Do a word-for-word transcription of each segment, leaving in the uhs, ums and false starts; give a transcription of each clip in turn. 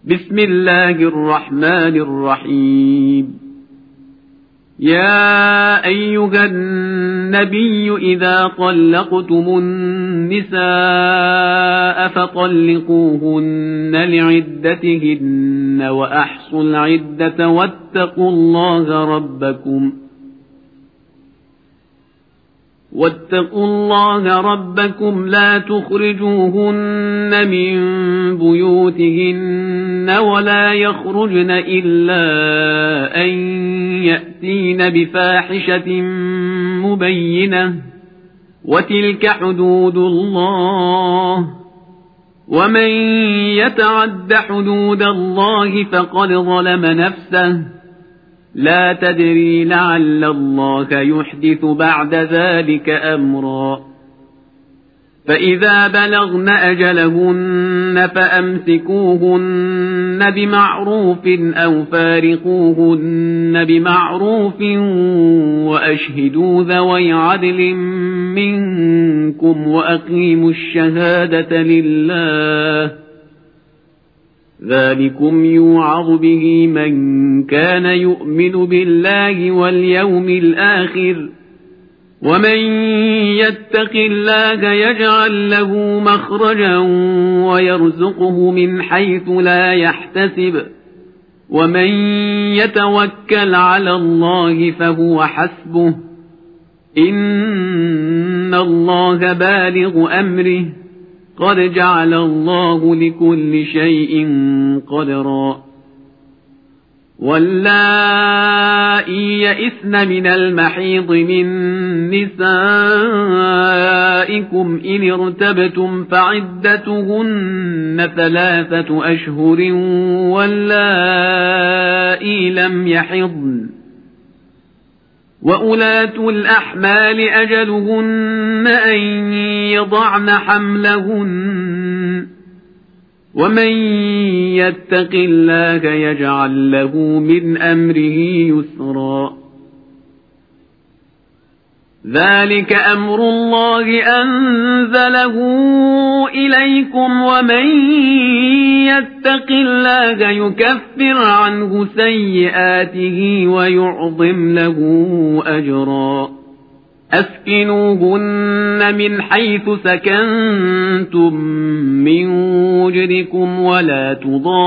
بسم الله الرحمن الرحيم. يا أيها النبي إذا طلقتم النساء فطلقوهن لعدتهن وأحصوا العدة واتقوا الله ربكم واتقوا الله ربكم لا تخرجوهن من بيوتهن ولا يخرجن إلا أن يأتين بفاحشة مبينة وتلك حدود الله ومن يتعد حدود الله فقد ظلم نفسه لا تدري لعل الله يحدث بعد ذلك أمرا. فإذا بلغن أجلهن فأمسكوهن بمعروف أو فارقوهن بمعروف وأشهدوا ذوي عدل منكم وأقيموا الشهادة لله ذلكم يوعظ به من كان يؤمن بالله واليوم الآخر ومن يتق الله يجعل له مخرجا ويرزقه من حيث لا يحتسب ومن يتوكل على الله فهو حسبه إن الله بالغ أمره قد جعل الله لكل شيء قدرا. واللائي يئسن من المحيض من نسائكم إن ارتبتم فعدتهن ثلاثة أشهر واللائي لم يحضن وأولاة الأحمال أجلهن أن يضعن حملهن ومن يتق الله يجعل له من أمره يسرا. ذلك أمر الله أنزله إليكم ومن يتق الله يكفر عنه سيئاته ويعظم له أجرا. أسكنوهن من حيث سكنتم من وجدكم ولا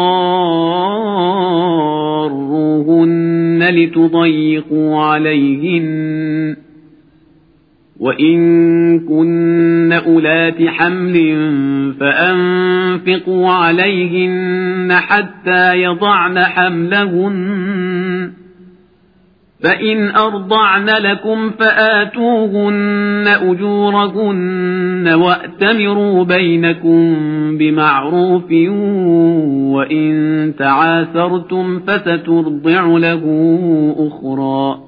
تضاروهن لتضيقوا عليهن وإن كن أولات حمل فأنفقوا عليهن حتى يضعن حملهن فإن أرضعن لكم فآتوهن أجورهن وأتمروا بينكم بمعروف وإن تعاسرتم فسترضع له أخرى.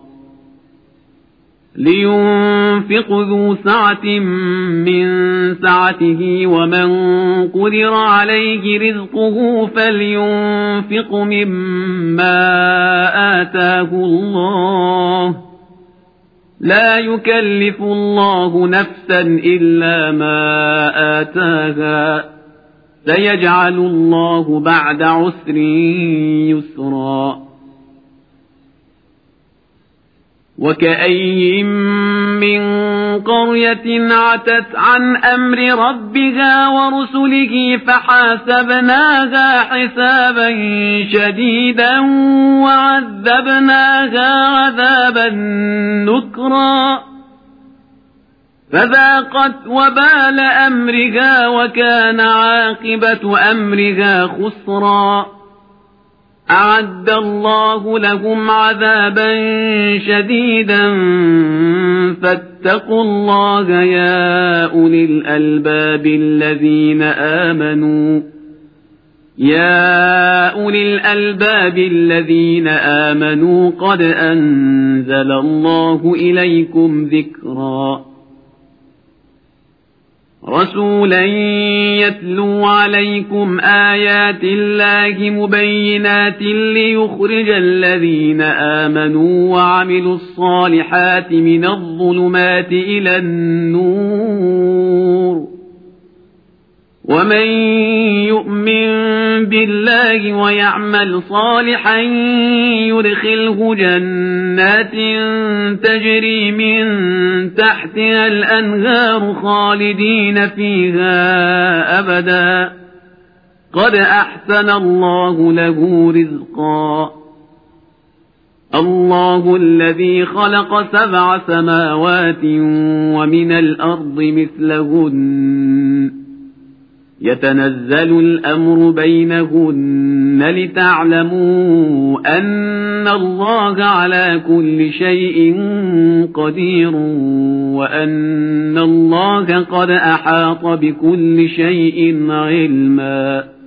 لينفق ذو سعة من سعته ومن قدر عليه رزقه فلينفق مما آتاه الله لا يكلف الله نفسا إلا ما آتاها سيجعل الله بعد عسر يسرا. وكأين من قرية عتت عن أمر ربها ورسله فحاسبناها حسابا شديدا وعذبناها عذابا نكرا فذاقت وبال أمرها وكان عاقبة أمرها خسرا. أعد الله لهم عذابا شديدا فاتقوا الله يا أولي الألباب الذين آمنوا يا أولي الألباب الذين آمنوا قد أنزل الله إليكم ذكرا. رسولا يتلو عليكم آيات الله مبينات ليخرج الذين آمنوا وعملوا الصالحات من الظلمات إلى النور ومن يؤمن بالله ويعمل صالحا يدخله جنات تجري من تحتها الأنهار خالدين فيها أبدا قد أحسن الله له رزقا الله الذي خلق سبع سماوات ومن الأرض مثلهن يتنزل الأمر بينهن لتعلموا أن الله على كل شيء قدير وأن الله قد أحاط بكل شيء علما